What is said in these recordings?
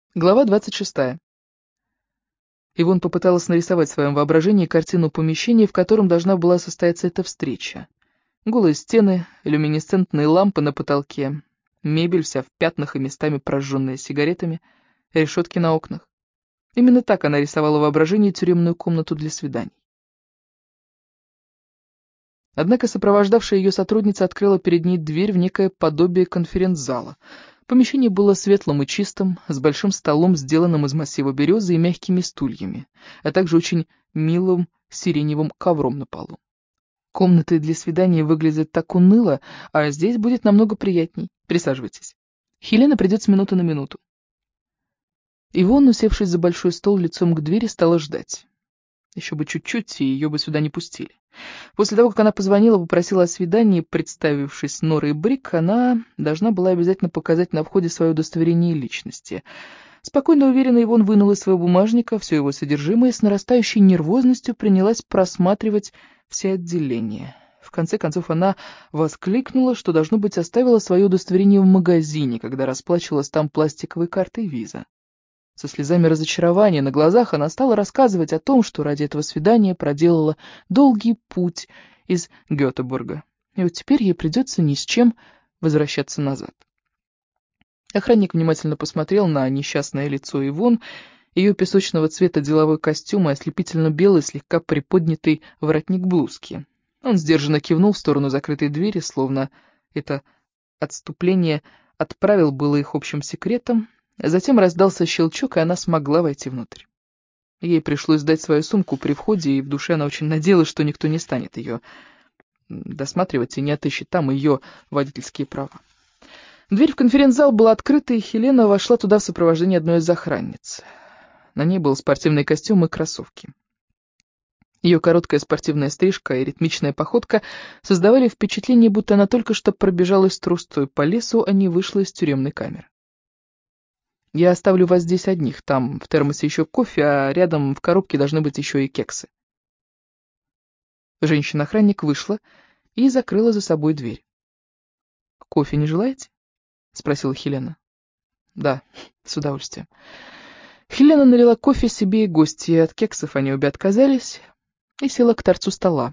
Глава 26. Ивонн попыталась нарисовать в своем воображении картину помещения, в котором должна была состояться эта встреча. Голые стены, люминесцентные лампы на потолке, мебель вся в пятнах и местами прожженная сигаретами, решетки на окнах. Именно так она рисовала в воображении тюремную комнату для свиданий. Однако сопровождавшая ее сотрудница открыла перед ней дверь в некое подобие конференц-зала. Помещение было светлым и чистым, с большим столом, сделанным из массива березы и мягкими стульями, а также очень милым сиреневым ковром на полу. Комнаты для свидания выглядят так уныло, а здесь будет намного приятней. Присаживайтесь. Хелена придет с минуты на минуту. Ивонна, усевшись за большой стол лицом к двери, стала ждать. Еще бы чуть-чуть, и ее бы сюда не пустили. После того, как она позвонила, попросила о свидании, представившись Норой Брик, она должна была обязательно показать на входе свое удостоверение личности. Спокойно уверенно Ивонн вынула из своего бумажника все его содержимое и с нарастающей нервозностью принялась просматривать все отделения. В конце концов она воскликнула, что, должно быть, оставила свое удостоверение в магазине, когда расплачивалась там пластиковой картой Виза. Со слезами разочарования на глазах она стала рассказывать о том, что ради этого свидания проделала долгий путь из Гетеборга, и вот теперь ей придется ни с чем возвращаться назад. Охранник внимательно посмотрел на несчастное лицо Ивонн, ее песочного цвета деловой костюм и ослепительно-белый, слегка приподнятый воротник блузки. Он сдержанно кивнул в сторону закрытой двери, словно это отступление отправил было их общим секретом. Затем раздался щелчок, и она смогла войти внутрь. Ей пришлось сдать свою сумку при входе, и в душе она очень надеялась, что никто не станет ее досматривать и не отыщет там ее водительские права. Дверь в конференц-зал была открыта, и Хелена вошла туда в сопровождении одной из охранниц. На ней был спортивный костюм и кроссовки. Ее короткая спортивная стрижка и ритмичная походка создавали впечатление, будто она только что пробежалась трусцой по лесу, а не вышла из тюремной камеры. «Я оставлю вас здесь одних, там в термосе еще кофе, а рядом в коробке должны быть еще и кексы». Женщина-охранник вышла и закрыла за собой дверь. «Кофе не желаете?» — спросила Хелена. «Да, с удовольствием». Хелена налила кофе себе и гости, и от кексов они обе отказались, и села к торцу стола.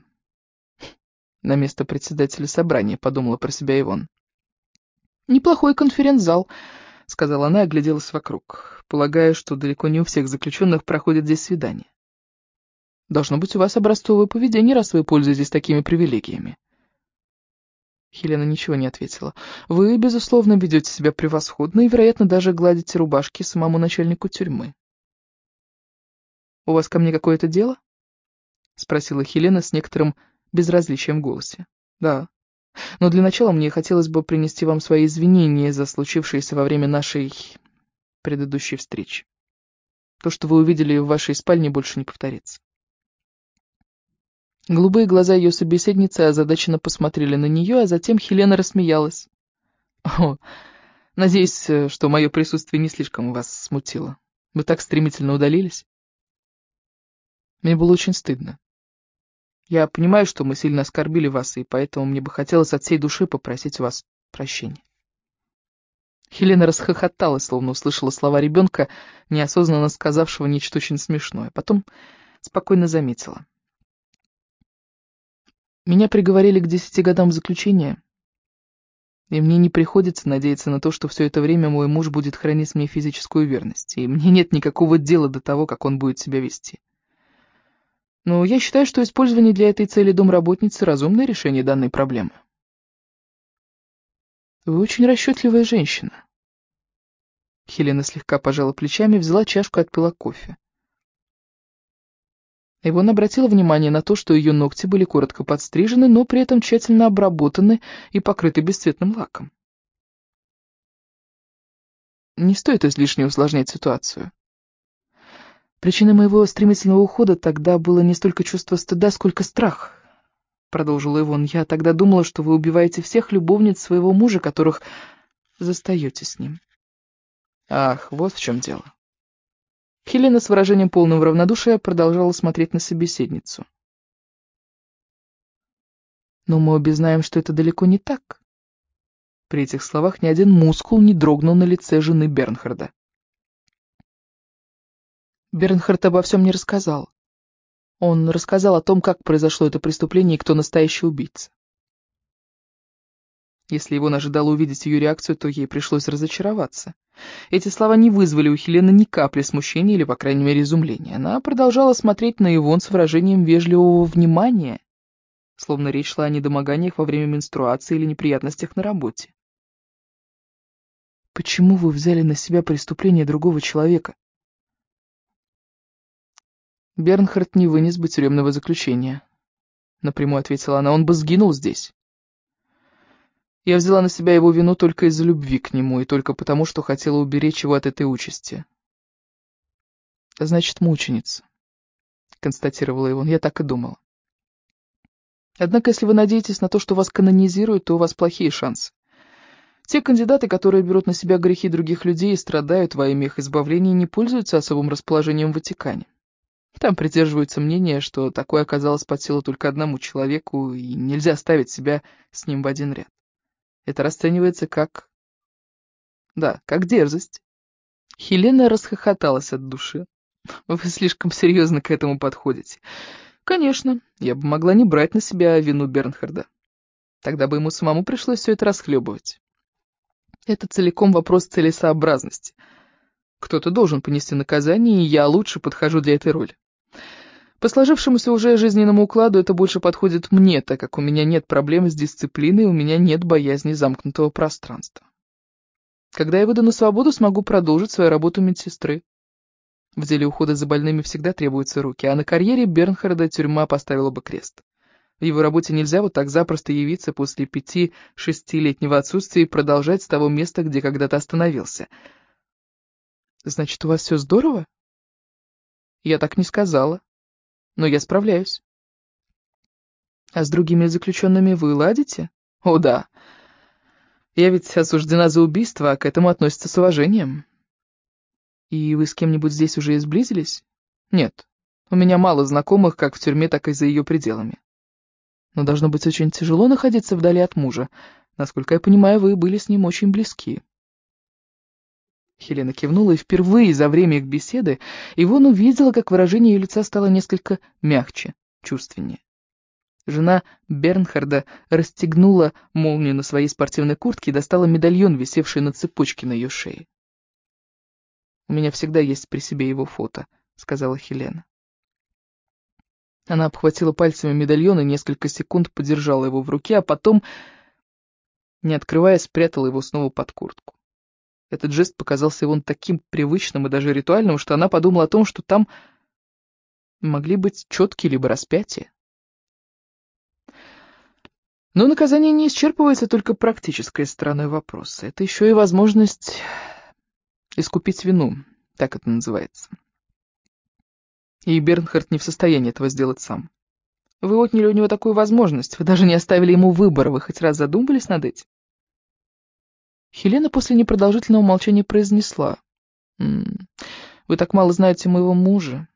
На место председателя собрания, подумала про себя Ивонн. «Неплохой конференц-зал», — сказала она и огляделась вокруг, полагая, что далеко не у всех заключенных проходят здесь свидания. «Должно быть у вас образцовое поведение, раз вы пользуетесь такими привилегиями». Хелена ничего не ответила. «Вы, безусловно, ведете себя превосходно и, вероятно, даже гладите рубашки самому начальнику тюрьмы». «У вас ко мне какое-то дело?» — спросила Хелена с некоторым безразличием в голосе. «Да. Но для начала мне хотелось бы принести вам свои извинения за случившееся во время нашей предыдущей встречи. То, что вы увидели в вашей спальне, больше не повторится». Голубые глаза ее собеседницы озадаченно посмотрели на нее, а затем Хелена рассмеялась. «О, надеюсь, что мое присутствие не слишком вас смутило. Вы так стремительно удалились». Мне было очень стыдно. Я понимаю, что мы сильно оскорбили вас, и поэтому мне бы хотелось от всей души попросить у вас прощения. Хелена расхохоталась, словно услышала слова ребенка, неосознанно сказавшего нечто очень смешное. Потом спокойно заметила. Меня приговорили к 10 годам заключения, и мне не приходится надеяться на то, что все это время мой муж будет хранить мне физическую верность, и мне нет никакого дела до того, как он будет себя вести. Но я считаю, что использование для этой цели домработницы — разумное решение данной проблемы. Вы очень расчетливая женщина. Хелена слегка пожала плечами, взяла чашку и отпила кофе. Ивонна обратила внимание на то, что ее ногти были коротко подстрижены, но при этом тщательно обработаны и покрыты бесцветным лаком. Не стоит излишне усложнять ситуацию. Причиной моего стремительного ухода тогда было не столько чувство стыда, сколько страх, продолжила Ивонна. Я тогда думала, что вы убиваете всех любовниц своего мужа, которых застаете с ним. Ах, вот в чем дело. Хелена с выражением полного равнодушия продолжала смотреть на собеседницу. Но мы обе знаем, что это далеко не так. При этих словах ни один мускул не дрогнул на лице жены Бернхарда. Бернхард обо всем не рассказал. Он рассказал о том, как произошло это преступление и кто настоящий убийца. Если Ивон ожидала увидеть ее реакцию, то ей пришлось разочароваться. Эти слова не вызвали у Хелены ни капли смущения или, по крайней мере, изумления. Она продолжала смотреть на Ивон с выражением вежливого внимания, словно речь шла о недомоганиях во время менструации или неприятностях на работе. «Почему вы взяли на себя преступление другого человека?» «Бернхард не вынес бы тюремного заключения», — напрямую ответила она. «Он бы сгинул здесь. Я взяла на себя его вину только из-за любви к нему и только потому, что хотела уберечь его от этой участи». «Значит, мученица», — констатировала Ивон. «Я так и думала. Однако, если вы надеетесь на то, что вас канонизируют, то у вас плохие шансы. Те кандидаты, которые берут на себя грехи других людей и страдают во имя их избавления, не пользуются особым расположением в Ватикане. Там придерживаются мнения, что такое оказалось под силу только одному человеку, и нельзя ставить себя с ним в один ряд. Это расценивается как... да, как дерзость». Хелена расхохоталась от души. «Вы слишком серьезно к этому подходите. Конечно, я бы могла не брать на себя вину Бернхарда. Тогда бы ему самому пришлось все это расхлебывать. Это целиком вопрос целесообразности. Кто-то должен понести наказание, и я лучше подхожу для этой роли. По сложившемуся уже жизненному укладу это больше подходит мне, так как у меня нет проблем с дисциплиной, у меня нет боязни замкнутого пространства. Когда я выйду на свободу, смогу продолжить свою работу медсестры. В деле ухода за больными всегда требуются руки, а на карьере Бернхарда тюрьма поставила бы крест. В его работе нельзя вот так запросто явиться после 5-6-летнего отсутствия и продолжать с того места, где когда-то остановился. «Значит, у вас все здорово?» «Я так не сказала, но я справляюсь». «А с другими заключенными вы ладите?» «О, да. Я ведь осуждена за убийство, а к этому относятся с уважением». «И вы с кем-нибудь здесь уже сблизились?» «Нет. У меня мало знакомых как в тюрьме, так и за ее пределами. Но должно быть очень тяжело находиться вдали от мужа. Насколько я понимаю, вы были с ним очень близки». Хелена кивнула, и впервые за время их беседы Ивон увидела, как выражение ее лица стало несколько мягче, чувственнее. Жена Бернхарда расстегнула молнию на своей спортивной куртке и достала медальон, висевший на цепочке на ее шее. «У меня всегда есть при себе его фото», — сказала Хелена. Она обхватила пальцами медальон и несколько секунд подержала его в руке, а потом, не открывая, спрятала его снова под куртку. Этот жест показался Ивон таким привычным и даже ритуальным, что она подумала о том, что там могли быть четкие либо распятия. Но наказание не исчерпывается только практической стороной вопроса. Это еще и возможность искупить вину, так это называется. И Бернхард не в состоянии этого сделать сам. Вы отняли у него такую возможность, вы даже не оставили ему выбора, вы хоть раз задумывались над этим? Хелена после непродолжительного молчания произнесла: «Вы так мало знаете моего мужа.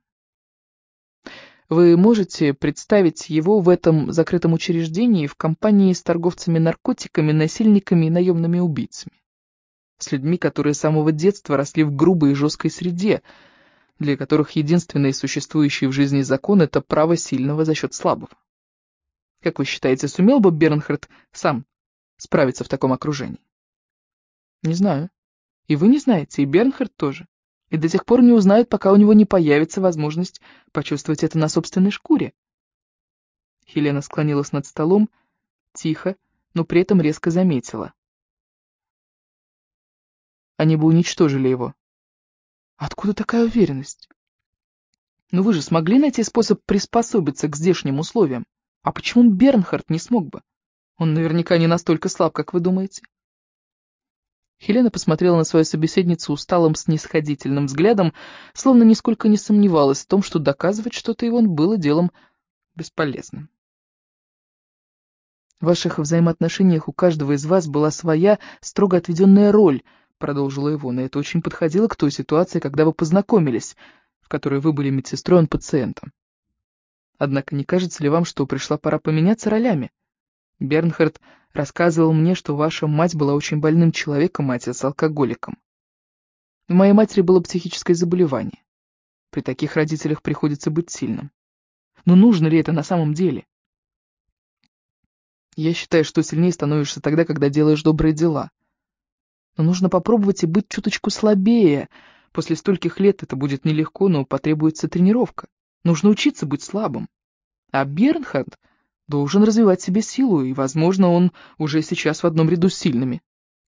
Вы можете представить его в этом закрытом учреждении в компании с торговцами наркотиками, насильниками и наемными убийцами, с людьми, которые с самого детства росли в грубой и жесткой среде, для которых единственный существующий в жизни закон — это право сильного за счет слабого. Как вы считаете, сумел бы Бернхард сам справиться в таком окружении?» «Не знаю. И вы не знаете, и Бернхард тоже. И до тех пор не узнают, пока у него не появится возможность почувствовать это на собственной шкуре». Хелена склонилась над столом, тихо, но при этом резко заметила: «Они бы уничтожили его». «Откуда такая уверенность?» «Ну вы же смогли найти способ приспособиться к здешним условиям. А почему Бернхард не смог бы? Он наверняка не настолько слаб, как вы думаете». Хелена посмотрела на свою собеседницу усталым снисходительным взглядом, словно нисколько не сомневалась в том, что доказывать что-то Ивон было делом бесполезным. «В ваших взаимоотношениях у каждого из вас была своя строго отведенная роль», — продолжила Ивон, — «и это очень подходило к той ситуации, когда вы познакомились, в которой вы были медсестрой, он пациентом. Однако не кажется ли вам, что пришла пора поменяться ролями? Бернхард рассказывал мне, что ваша мать была очень больным человеком, отец алкоголиком. У моей матери было психическое заболевание. При таких родителях приходится быть сильным. Но нужно ли это на самом деле? Я считаю, что сильнее становишься тогда, когда делаешь добрые дела. Но нужно попробовать и быть чуточку слабее. После стольких лет это будет нелегко, но потребуется тренировка. Нужно учиться быть слабым. А Бернхард должен развивать в себе силу, и, возможно, он уже сейчас в одном ряду с сильными.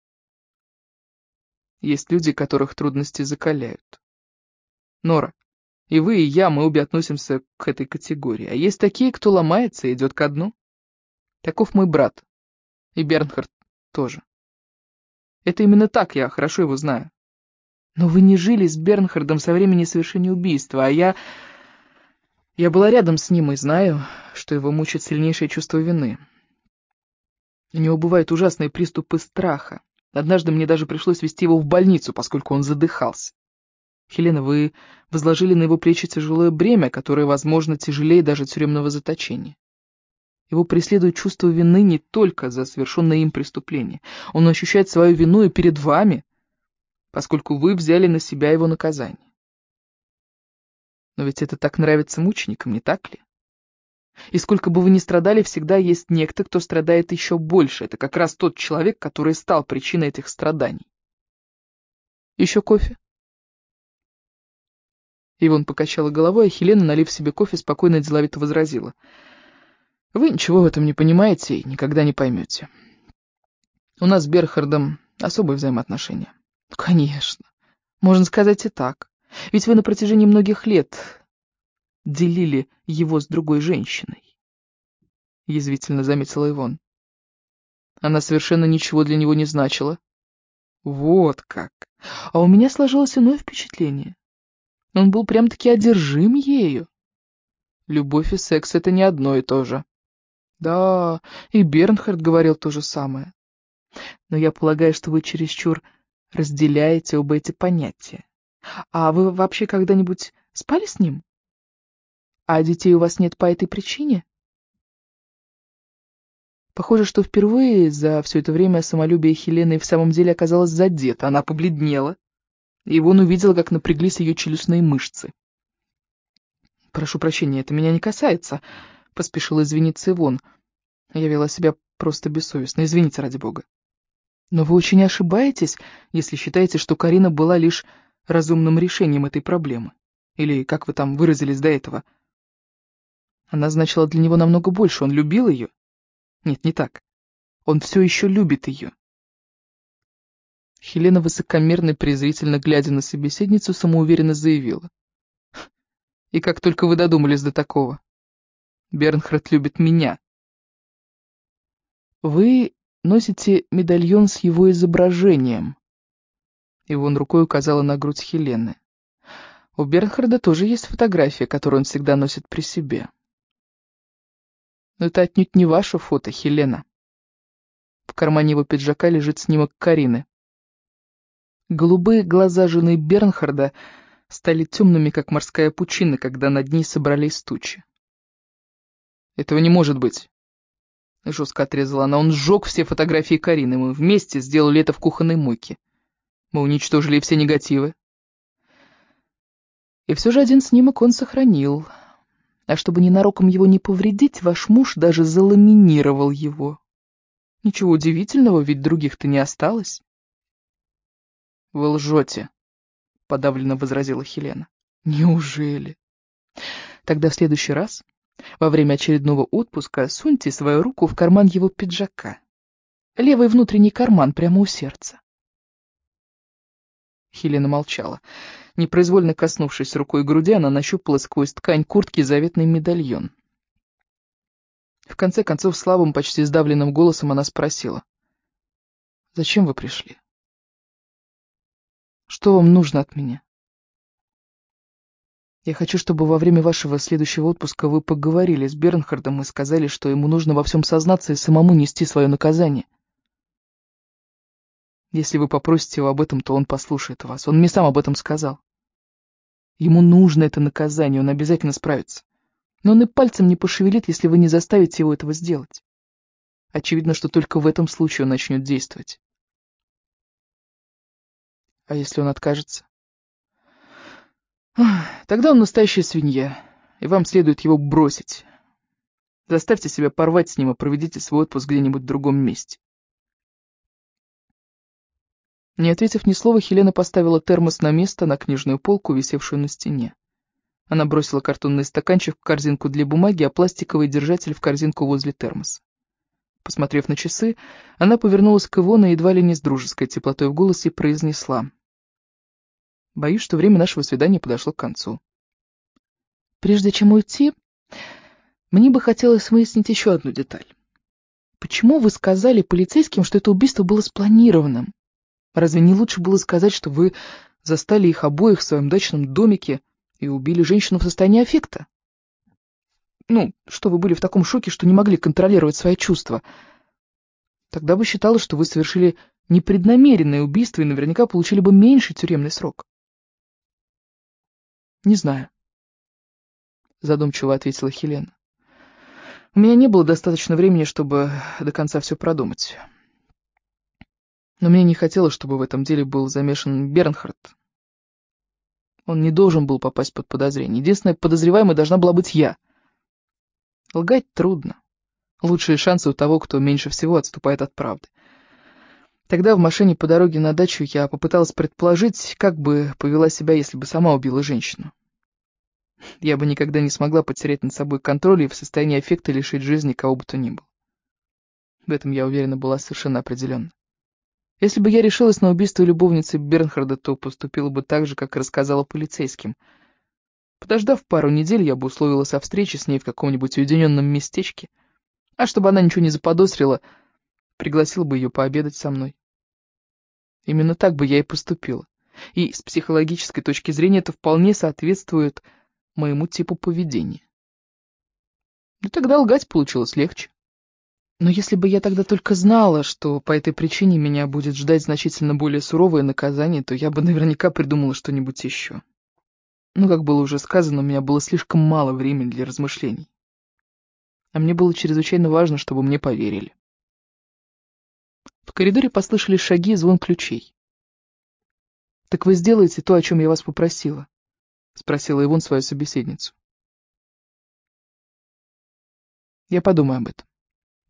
Есть люди, которых трудности закаляют. Нора, и вы, и я, мы обе относимся к этой категории. А есть такие, кто ломается и идет ко дну. Таков мой брат. И Бернхард тоже. Это именно так, я хорошо его знаю. Но вы не жили с Бернхардом со времени совершения убийства, а я была рядом с ним и знаю, что его мучает сильнейшее чувство вины. У него бывают ужасные приступы страха. Однажды мне даже пришлось везти его в больницу, поскольку он задыхался. Хелена, вы возложили на его плечи тяжелое бремя, которое, возможно, тяжелее даже тюремного заточения. Его преследует чувство вины не только за совершенное им преступление. Он ощущает свою вину и перед вами, поскольку вы взяли на себя его наказание. Но ведь это так нравится мученикам, не так ли? И сколько бы вы ни страдали, всегда есть некто, кто страдает еще больше. Это как раз тот человек, который стал причиной этих страданий. Еще кофе? Ивон покачала головой, а Хелена, налив себе кофе, спокойно и деловито возразила. Вы ничего в этом не понимаете и никогда не поймете. У нас с Берхардом особые взаимоотношения. Конечно, можно сказать и так. Ведь вы на протяжении многих лет делили его с другой женщиной. Язвительно заметила Ивон. Она совершенно ничего для него не значила. Вот как. А у меня сложилось иное впечатление. Он был прям-таки одержим ею. Любовь и секс — это не одно и то же. Да, и Бернхард говорил то же самое. Но я полагаю, что вы чересчур разделяете оба эти понятия. А вы вообще когда-нибудь спали с ним? А детей у вас нет по этой причине? Похоже, что впервые за все это время самолюбие Хелены в самом деле оказалось задето. Она побледнела, и он увидел, как напряглись ее челюстные мышцы. «Прошу прощения, это меня не касается», — поспешила извиниться Ивон. Я вела себя просто бессовестно, извините ради бога. Но вы очень ошибаетесь, если считаете, что Карина была лишь разумным решением этой проблемы. Или, как вы там выразились до этого. Она значила для него намного больше, он любил ее. Нет, не так. Он все еще любит ее. Хелена, высокомерно и презрительно глядя на собеседницу, самоуверенно заявила. И как только вы додумались до такого? Бернхард любит меня. Вы носите медальон с его изображением. Ивон рукой указала на грудь Хелены. У Бернхарда тоже есть фотография, которую он всегда носит при себе. Но это отнюдь не ваше фото, Хелена. В кармане его пиджака лежит снимок Карины. Голубые глаза жены Бернхарда стали темными, как морская пучина, когда над ней собрались тучи. «Этого не может быть», — жестко отрезала она. «Он сжег все фотографии Карины. Мы вместе сделали это в кухонной мойке. Мы уничтожили все негативы. И все же один снимок он сохранил. А чтобы ненароком его не повредить, ваш муж даже заламинировал его. Ничего удивительного, ведь других-то не осталось». «Вы лжете», — подавленно возразила Хелена. «Неужели? Тогда в следующий раз, во время очередного отпуска, суньте свою руку в карман его пиджака. Левый внутренний карман прямо у сердца». Хелена молчала. Непроизвольно коснувшись рукой груди, она нащупала сквозь ткань куртки заветный медальон. В конце концов, слабым, почти сдавленным голосом она спросила. «Зачем вы пришли? Что вам нужно от меня?» «Я хочу, чтобы во время вашего следующего отпуска вы поговорили с Бернхардом и сказали, что ему нужно во всем сознаться и самому нести свое наказание. Если вы попросите его об этом, то он послушает вас. Он мне сам об этом сказал. Ему нужно это наказание, он обязательно справится. Но он и пальцем не пошевелит, если вы не заставите его этого сделать. Очевидно, что только в этом случае он начнет действовать. А если он откажется? Тогда он настоящая свинья, и вам следует его бросить. Заставьте себя порвать с ним и проведите свой отпуск где-нибудь в другом месте. Не ответив ни слова, Хелена поставила термос на место, на книжную полку, висевшую на стене. Она бросила картонный стаканчик в корзинку для бумаги, а пластиковый держатель в корзинку возле термоса. Посмотрев на часы, она повернулась к Ивоне и едва ли не с дружеской теплотой в голосе произнесла: «Боюсь, что время нашего свидания подошло к концу. Прежде чем уйти, мне бы хотелось выяснить еще одну деталь. Почему вы сказали полицейским, что это убийство было спланированным? Разве не лучше было сказать, что вы застали их обоих в своем дачном домике и убили женщину в состоянии аффекта? Ну, что вы были в таком шоке, что не могли контролировать свои чувства. Тогда бы считалось, что вы совершили непреднамеренное убийство и наверняка получили бы меньший тюремный срок». «Не знаю», — задумчиво ответила Хелена. «У меня не было достаточно времени, чтобы до конца все продумать. Но мне не хотелось, чтобы в этом деле был замешан Бернхард. Он не должен был попасть под подозрение. Единственная подозреваемая должна была быть я. Лгать трудно. Лучшие шансы у того, кто меньше всего отступает от правды. Тогда в машине по дороге на дачу я попыталась предположить, как бы повела себя, если бы сама убила женщину. Я бы никогда не смогла потерять над собой контроль и в состоянии аффекта лишить жизни кого бы то ни было. В этом я уверена была совершенно определенно. Если бы я решилась на убийство любовницы Бернхарда, то поступила бы так же, как и рассказала полицейским. Подождав пару недель, я бы условилась о встрече с ней в каком-нибудь уединенном местечке, а чтобы она ничего не заподозрила, пригласила бы ее пообедать со мной. Именно так бы я и поступила. И с психологической точки зрения это вполне соответствует моему типу поведения. И тогда лгать получилось легче. Но если бы я тогда только знала, что по этой причине меня будет ждать значительно более суровое наказание, то я бы наверняка придумала что-нибудь еще. Но, как было уже сказано, у меня было слишком мало времени для размышлений. А мне было чрезвычайно важно, чтобы мне поверили. В коридоре послышались шаги и звон ключей. «Так вы сделаете то, о чем я вас попросила?» — спросила Ивон свою собеседницу. «Я подумаю об этом».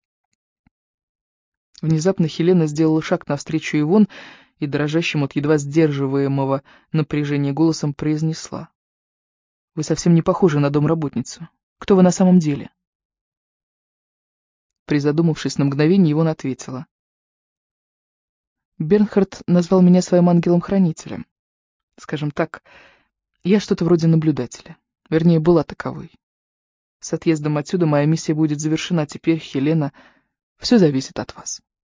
Внезапно Хелена сделала шаг навстречу Ивон и дрожащим от едва сдерживаемого напряжения голосом произнесла: «Вы совсем не похожи на домработницу. Кто вы на самом деле?» Призадумавшись на мгновение, Ивон ответила: «Бернхард назвал меня своим ангелом-хранителем. Скажем так, я что-то вроде наблюдателя. Вернее, была таковой. С отъездом отсюда моя миссия будет завершена. Теперь, Хелена, все зависит от вас».